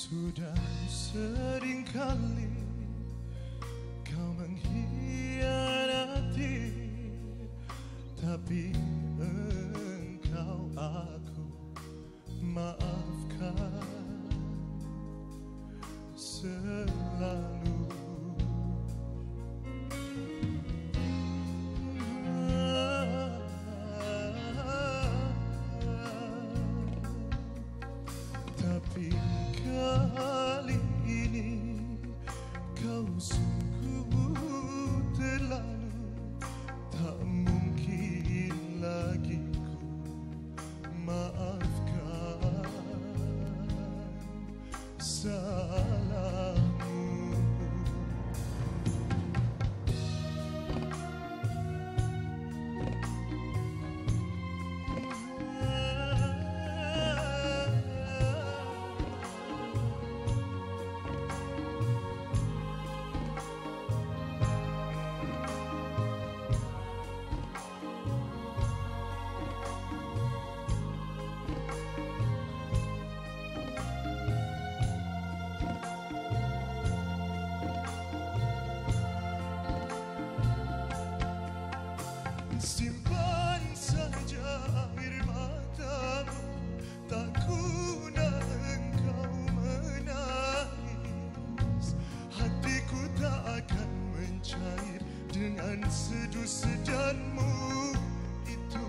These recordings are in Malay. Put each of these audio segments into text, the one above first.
Sudah sering kali kau mengkhianati, tapi engkau aku maafkan selalu. Tapi kali ini kau sungguh terlalu, tak mungkin lagi ku maafkan salahmu. Simpan saja air matamu, tak guna engkau menangis. Hatiku tak akan mencair dengan seduh sedanmu itu.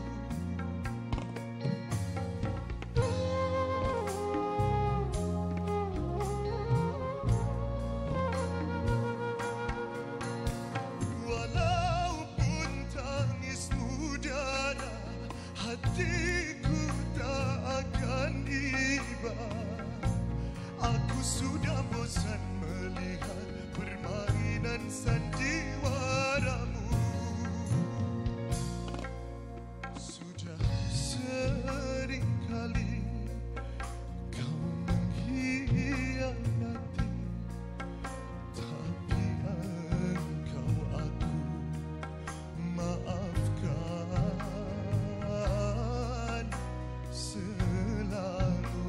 Hatiku tak akan iba. Aku sudah bosan melihat permainan sandiwaramu. Sudah sering kali kau mengkhianati, tapi engkau aku maafkan selalu.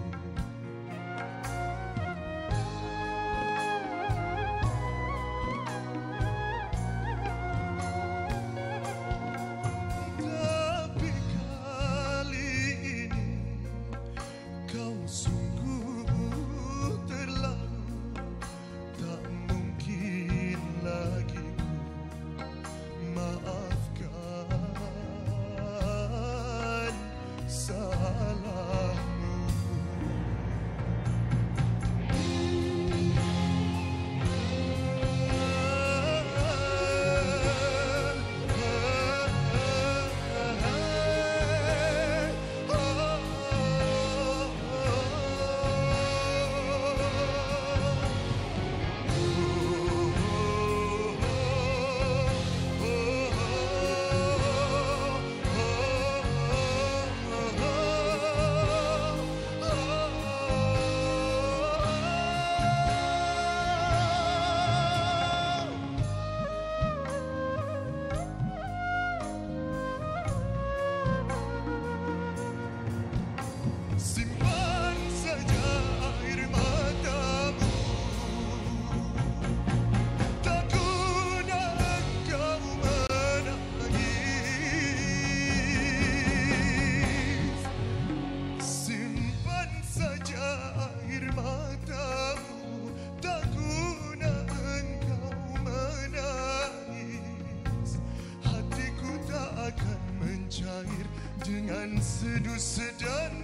Tapi kali ini kau sungguh terlalu, tak mungkin lagi ku maafkan salahmu. Simpan saja air matamu, tak guna engkau menangis. Simpan saja air matamu, tak guna engkau menangis. Hatiku tak akan mencair dengan seduh sedan